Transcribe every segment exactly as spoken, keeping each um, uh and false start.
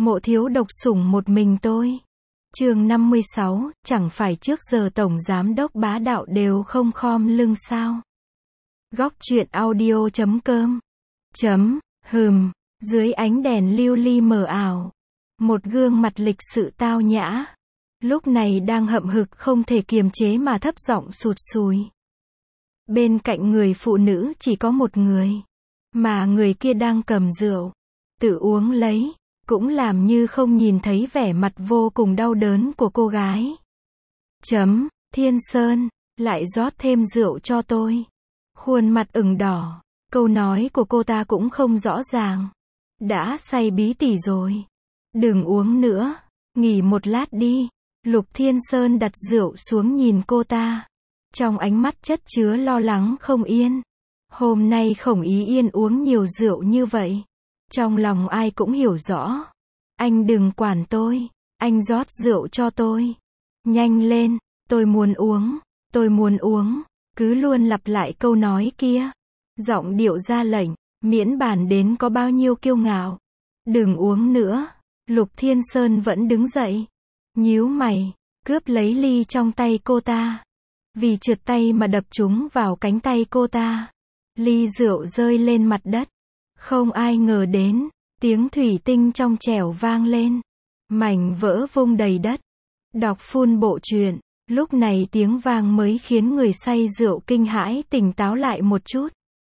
Mộ thiếu độc sủng một mình tôi. Chương năm mươi sáu, chẳng phải trước giờ tổng giám đốc bá đạo đều không khom lưng sao? Góc truyện audio chấm com. Chấm, hừm, dưới ánh đèn lưu ly mờ ảo, một gương mặt lịch sự tao nhã, lúc này đang hậm hực không thể kiềm chế mà thấp giọng sụt sùi. Bên cạnh người phụ nữ chỉ có một người, mà người kia đang cầm rượu, tự uống lấy, cũng làm như không nhìn thấy vẻ mặt vô cùng đau đớn của cô gái. Chấm, Thiên Sơn, lại rót thêm rượu cho tôi. Khuôn mặt ửng đỏ, câu nói của cô ta cũng không rõ ràng. Đã say bí tỉ rồi. Đừng uống nữa, nghỉ một lát đi. Lục Thiên Sơn đặt rượu xuống nhìn cô ta. Trong ánh mắt chất chứa lo lắng không yên. Hôm nay Khổng Ý Yên uống nhiều rượu như vậy. Trong lòng ai cũng hiểu rõ. Anh đừng quản tôi, anh rót rượu cho tôi. Nhanh lên, tôi muốn uống, tôi muốn uống. Cứ luôn lặp lại câu nói kia. Giọng điệu ra lệnh, miễn bàn đến có bao nhiêu kiêu ngạo. Đừng uống nữa. Lục Thiên Sơn vẫn đứng dậy. Nhíu mày, cướp lấy ly trong tay cô ta. Vì trượt tay mà đập trúng vào cánh tay cô ta. Ly rượu rơi lên mặt đất. Không ai ngờ đến, tiếng thủy tinh trong trẻo vang lên. Mảnh vỡ vung đầy đất. Đọc full bộ truyện, lúc này tiếng vang mới khiến người say rượu kinh hãi tỉnh táo lại một chút.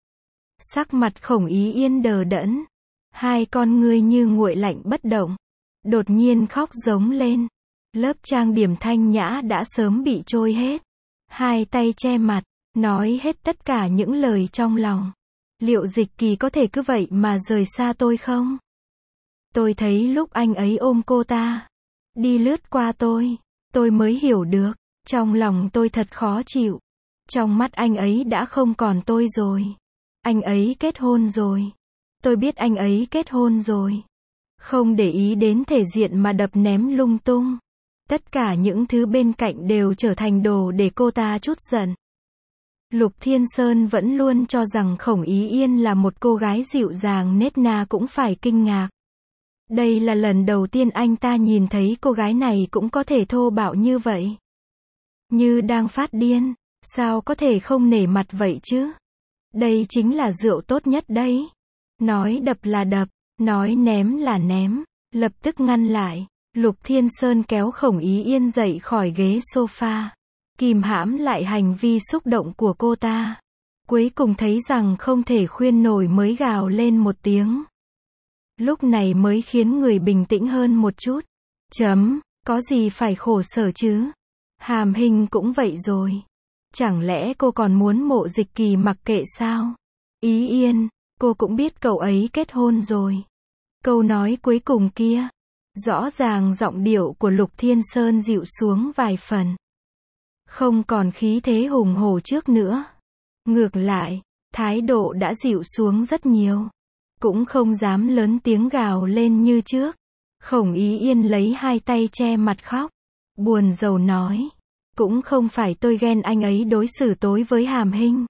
Sắc mặt Khổng Ý Yên đờ đẫn. Hai con ngươi như nguội lạnh bất động. Đột nhiên khóc giống lên. Lớp trang điểm thanh nhã đã sớm bị trôi hết. Hai tay che mặt, nói hết tất cả những lời trong lòng. Liệu Dịch Kỳ có thể cứ vậy mà rời xa tôi không? Tôi thấy lúc anh ấy ôm cô ta, đi lướt qua tôi, tôi mới hiểu được, trong lòng tôi thật khó chịu. Trong mắt anh ấy đã không còn tôi rồi. Anh ấy kết hôn rồi. Tôi biết anh ấy kết hôn rồi. Không để ý đến thể diện mà đập ném lung tung. Tất cả những thứ bên cạnh đều trở thành đồ để cô ta trút giận. Lục Thiên Sơn vẫn luôn cho rằng Khổng Ý Yên là một cô gái dịu dàng nết na cũng phải kinh ngạc. Đây là lần đầu tiên anh ta nhìn thấy cô gái này cũng có thể thô bạo như vậy. Như đang phát điên, sao có thể không nể mặt vậy chứ? Đây chính là rượu tốt nhất đấy. Nói đập là đập, nói ném là ném, lập tức ngăn lại. Lục Thiên Sơn kéo Khổng Ý Yên dậy khỏi ghế sofa. Kìm hãm lại hành vi xúc động của cô ta. Cuối cùng thấy rằng không thể khuyên nổi mới gào lên một tiếng. Lúc này mới khiến người bình tĩnh hơn một chút. Chấm, có gì phải khổ sở chứ? Hàm Hinh cũng vậy rồi. Chẳng lẽ cô còn muốn Mộ Dịch Kỳ mặc kệ sao? Ý Yên, cô cũng biết cậu ấy kết hôn rồi. Câu nói cuối cùng kia, rõ ràng giọng điệu của Lục Thiên Sơn dịu xuống vài phần. Không còn khí thế hùng hổ trước nữa. Ngược lại, thái độ đã dịu xuống rất nhiều. Cũng không dám lớn tiếng gào lên như trước. Khổng Ý Yên lấy hai tay che mặt khóc. Buồn rầu nói. Cũng không phải tôi ghen anh ấy đối xử tối với Hàm Hinh.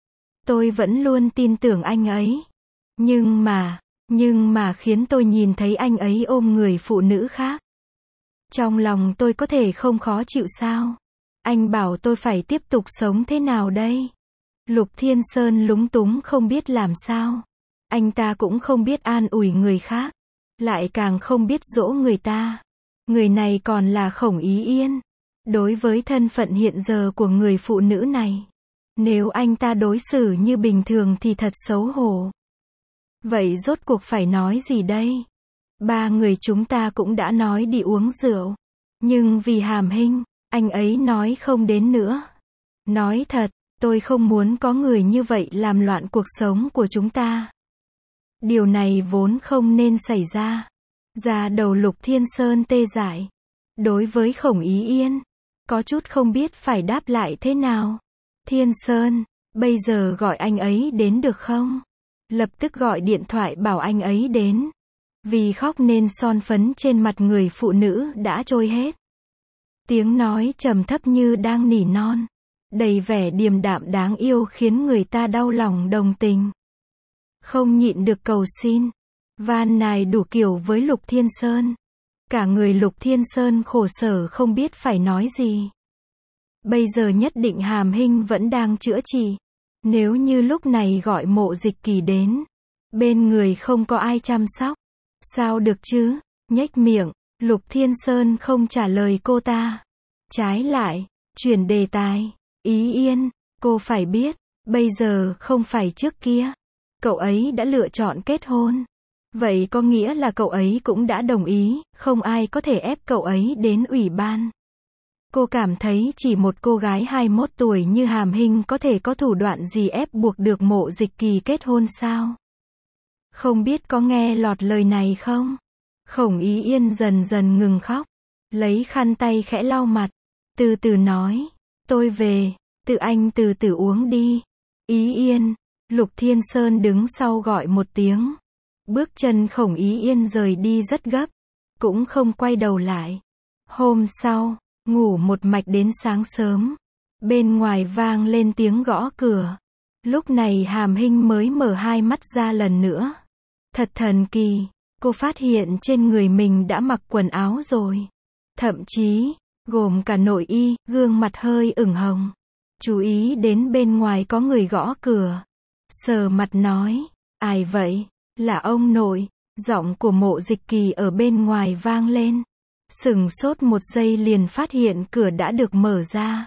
Tôi vẫn luôn tin tưởng anh ấy. Nhưng mà, nhưng mà khiến tôi nhìn thấy anh ấy ôm người phụ nữ khác. Trong lòng tôi có thể không khó chịu sao? Anh bảo tôi phải tiếp tục sống thế nào đây? Lục Thiên Sơn lúng túng không biết làm sao. Anh ta cũng không biết an ủi người khác. Lại càng không biết dỗ người ta. Người này còn là Khổng Ý Yên. Đối với thân phận hiện giờ của người phụ nữ này, nếu anh ta đối xử như bình thường thì thật xấu hổ. Vậy rốt cuộc phải nói gì đây? Ba người chúng ta cũng đã nói đi uống rượu. Nhưng vì Hàm Hinh, anh ấy nói không đến nữa. Nói thật, tôi không muốn có người như vậy làm loạn cuộc sống của chúng ta. Điều này vốn không nên xảy ra. Da đầu Lục Thiên Sơn tê dại. Đối với Khổng Ý Yên, có chút không biết phải đáp lại thế nào. Thiên Sơn, bây giờ gọi anh ấy đến được không? Lập tức gọi điện thoại bảo anh ấy đến. Vì khóc nên son phấn trên mặt người phụ nữ đã trôi hết. Tiếng nói trầm thấp như đang nỉ non. Đầy vẻ điềm đạm đáng yêu khiến người ta đau lòng đồng tình. Không nhịn được cầu xin. van nài đủ kiểu với Lục Thiên Sơn. Cả người Lục Thiên Sơn khổ sở không biết phải nói gì. Bây giờ nhất định Hàm Hinh vẫn đang chữa trị. Nếu như lúc này gọi Mộ Dịch Kỳ đến, bên người không có ai chăm sóc, sao được chứ? Nhếch miệng, Lục Thiên Sơn không trả lời cô ta. Trái lại, chuyển đề tài. Ý Yên, cô phải biết, bây giờ không phải trước kia. Cậu ấy đã lựa chọn kết hôn. Vậy có nghĩa là cậu ấy cũng đã đồng ý, không ai có thể ép cậu ấy đến ủy ban. Cô cảm thấy chỉ một cô gái hai mươi mốt tuổi như Hàm Hinh có thể có thủ đoạn gì ép buộc được Mộ Dịch Kỳ kết hôn sao? Không biết có nghe lọt lời này không? Khổng Ý Yên dần dần ngừng khóc, lấy khăn tay khẽ lau mặt, từ từ nói, tôi về, tự anh từ từ uống đi. Ý Yên, Lục Thiên Sơn đứng sau gọi một tiếng. Bước chân Khổng Ý Yên rời đi rất gấp, cũng không quay đầu lại. Hôm sau, ngủ một mạch đến sáng sớm, bên ngoài vang lên tiếng gõ cửa. Lúc này Hàm Hinh mới mở hai mắt ra lần nữa. Thật thần kỳ, cô phát hiện trên người mình đã mặc quần áo rồi. Thậm chí, gồm cả nội y, gương mặt hơi ửng hồng. Chú ý đến bên ngoài có người gõ cửa. Sờ mặt nói, ai vậy? Là ông nội. Giọng của Mộ Dịch Kỳ ở bên ngoài vang lên. Sửng sốt một giây liền phát hiện cửa đã được mở ra.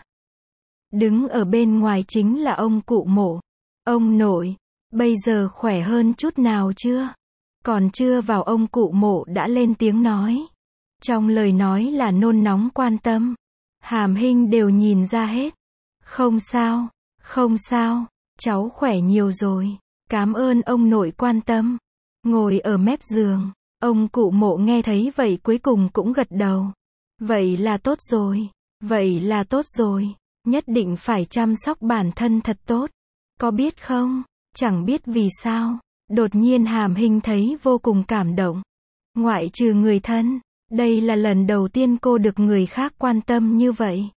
Đứng ở bên ngoài chính là ông cụ Mộ. Ông nội, bây giờ khỏe hơn chút nào chưa? Còn chưa vào ông cụ Mộ đã lên tiếng nói. Trong lời nói là nôn nóng quan tâm. Hàm Hinh đều nhìn ra hết. Không sao, không sao, cháu khỏe nhiều rồi. Cảm ơn ông nội quan tâm. Ngồi ở mép giường, ông cụ Mộ nghe thấy vậy cuối cùng cũng gật đầu. Vậy là tốt rồi, vậy là tốt rồi. Nhất định phải chăm sóc bản thân thật tốt. Có biết không, chẳng biết vì sao, đột nhiên Hàm Hinh thấy vô cùng cảm động. Ngoại trừ người thân, đây là lần đầu tiên cô được người khác quan tâm như vậy.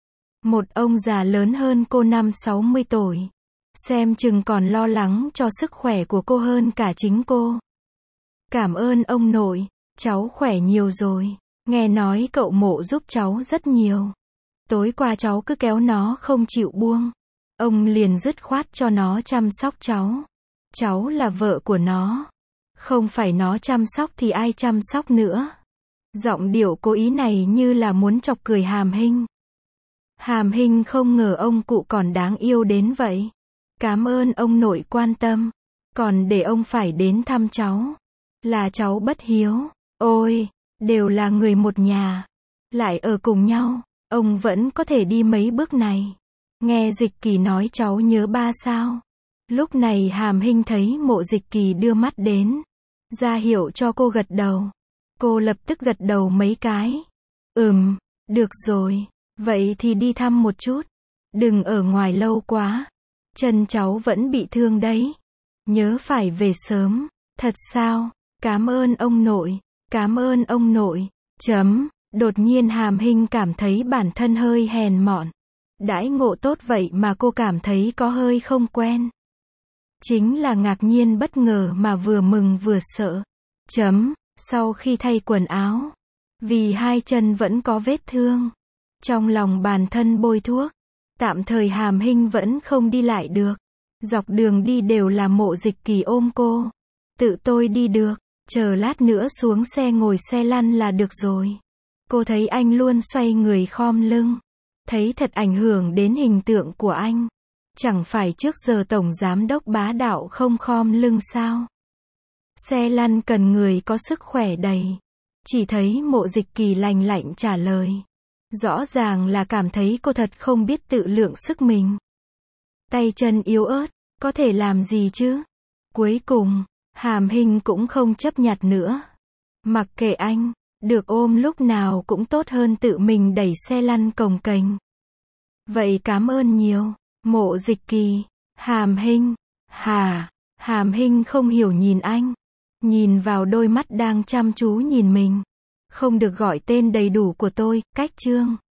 Một ông già lớn hơn cô năm sáu mươi tuổi. Xem chừng còn lo lắng cho sức khỏe của cô hơn cả chính cô. Cảm ơn ông nội, cháu khỏe nhiều rồi. Nghe nói cậu Mộ giúp cháu rất nhiều. Tối qua cháu cứ kéo nó không chịu buông. Ông liền dứt khoát cho nó chăm sóc cháu. Cháu là vợ của nó. Không phải nó chăm sóc thì ai chăm sóc nữa. Giọng điệu cố ý này như là muốn chọc cười Hàm Hinh. Hàm Hinh không ngờ ông cụ còn đáng yêu đến vậy. Cảm ơn ông nội quan tâm. Còn để ông phải đến thăm cháu. Là cháu bất hiếu. Ôi, đều là người một nhà. Lại ở cùng nhau. Ông vẫn có thể đi mấy bước này. Nghe Dịch Kỳ nói cháu nhớ ba sao. Lúc này Hàm Hinh thấy Mộ Dịch Kỳ đưa mắt đến. Ra hiệu cho cô gật đầu. Cô lập tức gật đầu mấy cái. Ừm, được rồi. Vậy thì đi thăm một chút. Đừng ở ngoài lâu quá. Chân cháu vẫn bị thương đấy. Nhớ phải về sớm. Thật sao? Cảm ơn ông nội. Cảm ơn ông nội. Chấm. Đột nhiên Hàm Hinh cảm thấy bản thân hơi hèn mọn. Đãi ngộ tốt vậy mà cô cảm thấy có hơi không quen. Chính là ngạc nhiên bất ngờ mà vừa mừng vừa sợ. Chấm. Sau khi thay quần áo. Vì hai chân vẫn có vết thương. Trong lòng bản thân bôi thuốc. Tạm thời Hàm Hinh vẫn không đi lại được. Dọc đường đi đều là Mộ Dịch Kỳ ôm cô. Tự tôi đi được. Chờ lát nữa xuống xe ngồi xe lăn là được rồi. Cô thấy anh luôn xoay người khom lưng. Thấy thật ảnh hưởng đến hình tượng của anh. Chẳng phải trước giờ Tổng Giám đốc bá đạo không khom lưng sao? Xe lăn cần người có sức khỏe đầy. Chỉ thấy Mộ Dịch Kỳ lành lạnh trả lời. Rõ ràng là cảm thấy cô thật không biết tự lượng sức mình. Tay chân yếu ớt, có thể làm gì chứ? Cuối cùng, Hàm Hinh cũng không chấp nhặt nữa. Mặc kệ anh, được ôm lúc nào cũng tốt hơn tự mình đẩy xe lăn cồng kềnh. Vậy cảm ơn nhiều, Mộ Dịch Kỳ. Hàm Hinh. Hà. Hàm Hinh không hiểu nhìn anh. Nhìn vào đôi mắt đang chăm chú nhìn mình. Không được gọi tên đầy đủ của tôi, Cách Trương.